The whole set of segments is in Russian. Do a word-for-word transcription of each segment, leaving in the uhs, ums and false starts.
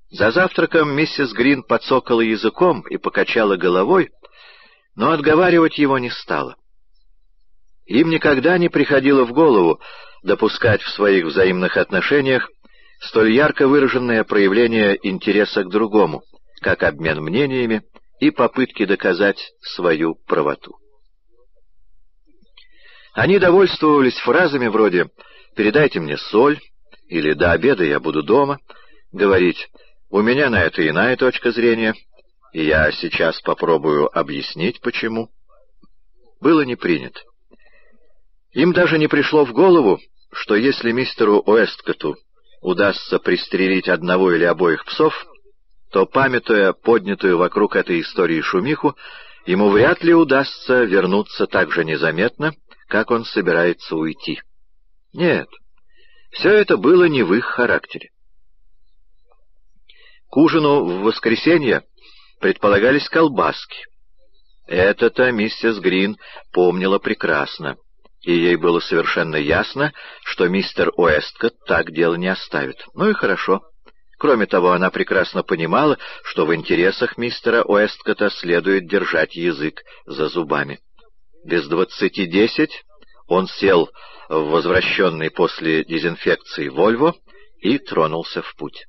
За завтраком миссис Грин подсокала языком и покачала головой, но отговаривать его не стала. Им никогда не приходило в голову допускать в своих взаимных отношениях столь ярко выраженное проявление интереса к другому, как обмен мнениями и попытки доказать свою правоту. Они довольствовались фразами вроде «передайте мне соль» или «до обеда я буду дома», говорить «у меня на это иная точка зрения, и я сейчас попробую объяснить, почему». Было не принято. Им даже не пришло в голову, что если мистеру Уэсткотту удастся пристрелить одного или обоих псов, то, памятуя поднятую вокруг этой истории шумиху, ему вряд ли удастся вернуться так же незаметно, как он собирается уйти. Нет, все это было не в их характере. К ужину в воскресенье предполагались колбаски. Это-то миссис Грин помнила прекрасно, и ей было совершенно ясно, что мистер Уэсткотт так дело не оставит. Ну и хорошо. Кроме того, она прекрасно понимала, что в интересах мистера Уэсткотта следует держать язык за зубами. Без двадцати десять он сел в возвращенный после дезинфекции «Вольво» и тронулся в путь.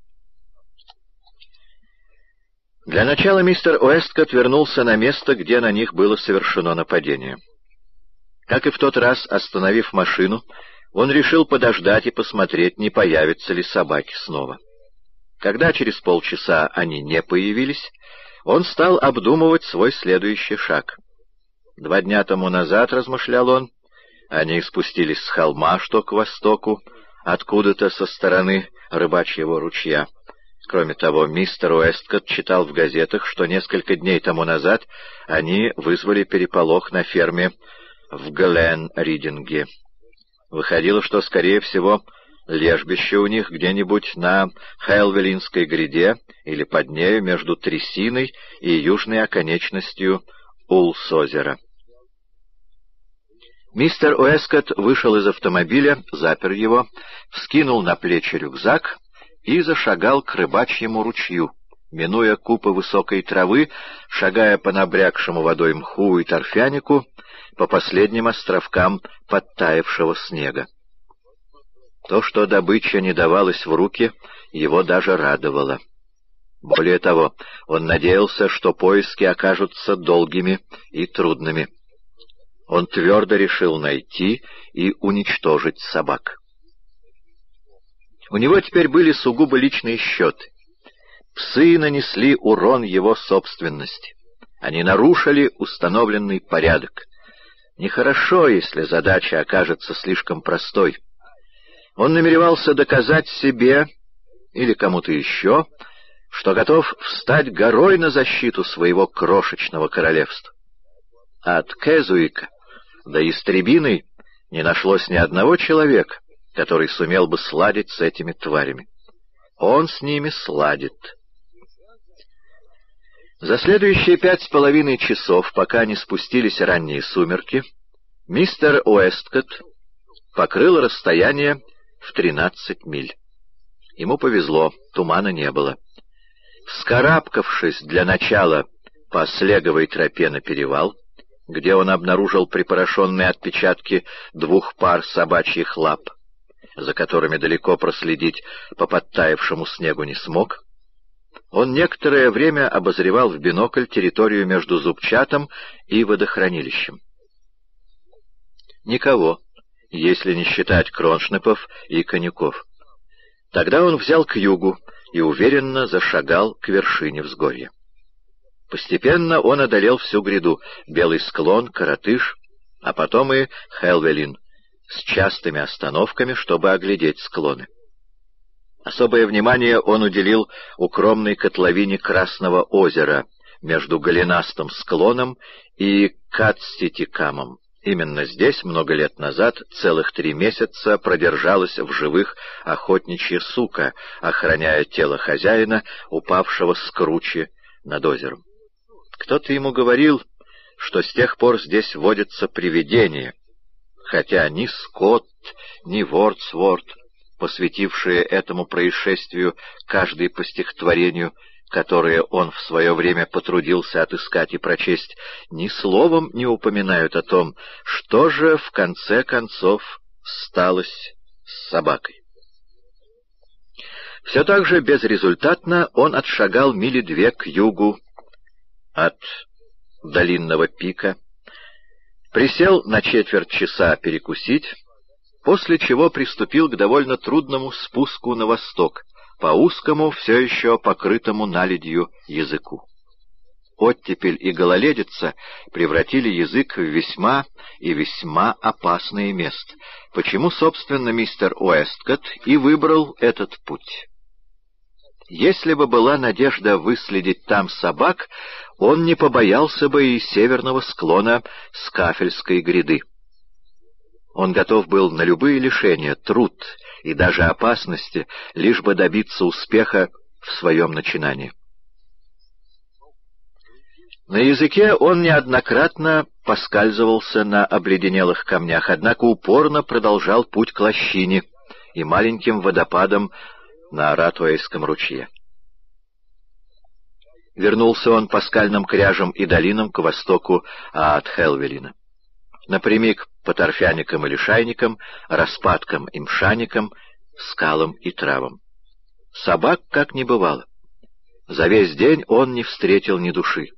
Для начала мистер Уэсткотт вернулся на место, где на них было совершено нападение. Как и в тот раз, остановив машину, он решил подождать и посмотреть, не появятся ли собаки снова. Когда через полчаса они не появились, он стал обдумывать свой следующий шаг. Два дня тому назад, размышлял он, они спустились с холма, что к востоку, откуда-то со стороны рыбачьего ручья. Кроме того, мистер Уэсткотт читал в газетах, что несколько дней тому назад они вызвали переполох на ферме в Глен-Ридинге. Выходило, что, скорее всего, лежбище у них где-нибудь на Хелвелинской гряде или под нею между Трясиной и южной оконечностью Улс-озера. Мистер Уэсткотт вышел из автомобиля, запер его, вскинул на плечи рюкзак и зашагал к рыбачьему ручью, минуя купы высокой травы, шагая по набрякшему водой мху и торфянику, по последним островкам подтаявшего снега. То, что добыча не давалась в руки, его даже радовало. Более того, он надеялся, что поиски окажутся долгими и трудными. Он твердо решил найти и уничтожить собак. У него теперь были сугубо личные счеты. Псы нанесли урон его собственности. Они нарушили установленный порядок. Нехорошо, если задача окажется слишком простой. Он намеревался доказать себе или кому-то еще, что готов встать горой на защиту своего крошечного королевства. От Кезуика до Истребиной не нашлось ни одного человека, который сумел бы сладить с этими тварями. Он с ними сладит. За следующие пять с половиной часов, пока не спустились ранние сумерки, мистер Уэсткотт покрыл расстояние в тринадцать миль. Ему повезло, тумана не было. Вскарабкавшись для начала по слеговой тропе на перевал, где он обнаружил припорошенные отпечатки двух пар собачьих лап, за которыми далеко проследить по подтаявшему снегу не смог, он некоторое время обозревал в бинокль территорию между зубчатом и водохранилищем. Никого, если не считать кроншнепов и конюков. Тогда он взял к югу и уверенно зашагал к вершине взгорья. Постепенно он одолел всю гряду — Белый склон, Коротыш, а потом и Хелвелин, с частыми остановками, чтобы оглядеть склоны. Особое внимание он уделил укромной котловине Красного озера между голенастым склоном и Катститикамом. Именно здесь много лет назад, целых три месяца, продержалась в живых охотничья сука, охраняя тело хозяина, упавшего с кручи над озером. Кто-то ему говорил, что с тех пор здесь водятся привидения, хотя ни Скотт, ни Вордсворт посвятившие этому происшествию каждый по стихотворению, которые он в свое время потрудился отыскать и прочесть, ни словом не упоминают о том, что же в конце концов сталось с собакой. Все так же безрезультатно он отшагал мили две к югу от долинного пика, присел на четверть часа перекусить, после чего приступил к довольно трудному спуску на восток, по узкому, все еще покрытому наледью языку. Оттепель и гололедица превратили язык в весьма и весьма опасное место, почему, собственно, мистер Уэсткотт и выбрал этот путь. Если бы была надежда выследить там собак, он не побоялся бы и северного склона Скафельской гряды. Он готов был на любые лишения, труд и даже опасности, лишь бы добиться успеха в своем начинании. На языке он неоднократно поскальзывался на обледенелых камнях, однако упорно продолжал путь к лощине и маленьким водопадам на Ратуэйском ручье. Вернулся он по скальным кряжам и долинам к востоку от Хелвелина. Напрямик по торфяникам и лишайникам, распадкам и мшаникам, скалам и травам. Собак как не бывало. За весь день он не встретил ни души.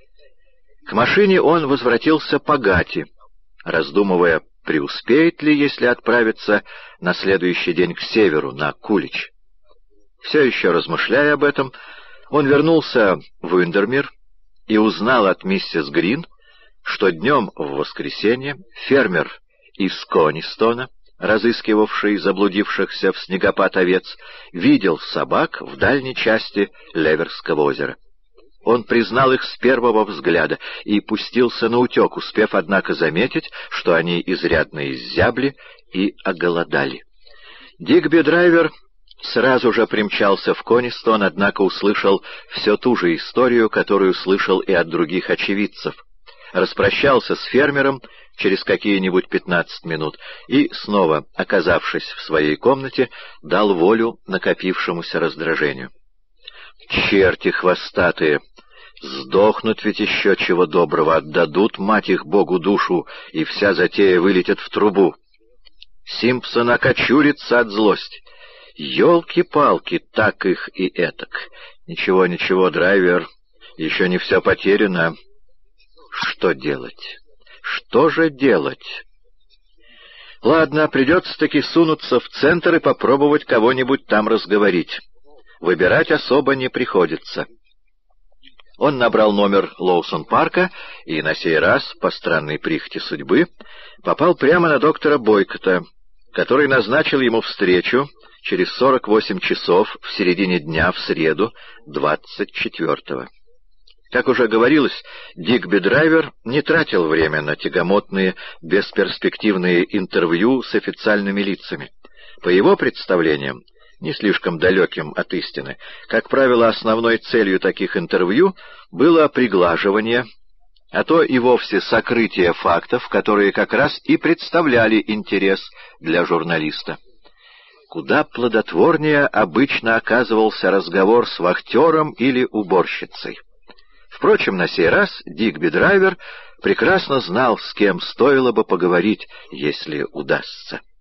К машине он возвратился по Гати, раздумывая, преуспеет ли, если отправиться на следующий день к северу, на Кулич. Все еще размышляя об этом, он вернулся в Уиндермир и узнал от миссис Грин, что днем в воскресенье фермер из Конистона, разыскивавший заблудившихся в снегопад овец, видел собак в дальней части Леверского озера. Он признал их с первого взгляда и пустился на утек, успев, однако, заметить, что они изрядно иззябли и оголодали. Дигби Драйвер сразу же примчался в Конистон, однако услышал все ту же историю, которую слышал и от других очевидцев. Распрощался с фермером через какие-нибудь пятнадцать минут и, снова оказавшись в своей комнате, дал волю накопившемуся раздражению. «Черти хвостатые! Сдохнут ведь еще чего доброго, отдадут, мать их, Богу душу, и вся затея вылетит в трубу. Симпсон окочурится от злости. Ёлки-палки, так их и этак. Ничего, ничего, Драйвер, еще не все потеряно. Что делать? Что же делать? Ладно, придется-таки сунуться в центр и попробовать кого-нибудь там разговорить. Выбирать особо не приходится». Он набрал номер Лоусон-парка и на сей раз, по странной прихоти судьбы, попал прямо на доктора Бойкота, который назначил ему встречу через сорок восемь часов в середине дня в среду, двадцать четвёртого. Как уже говорилось, Дигби Драйвер не тратил время на тягомотные, бесперспективные интервью с официальными лицами. По его представлениям, не слишком далеким от истины, как правило, основной целью таких интервью было приглаживание, а то и вовсе сокрытие фактов, которые как раз и представляли интерес для журналиста. Куда плодотворнее обычно оказывался разговор с вахтером или уборщицей. Впрочем, на сей раз Дигби Драйвер прекрасно знал, с кем стоило бы поговорить, если удастся.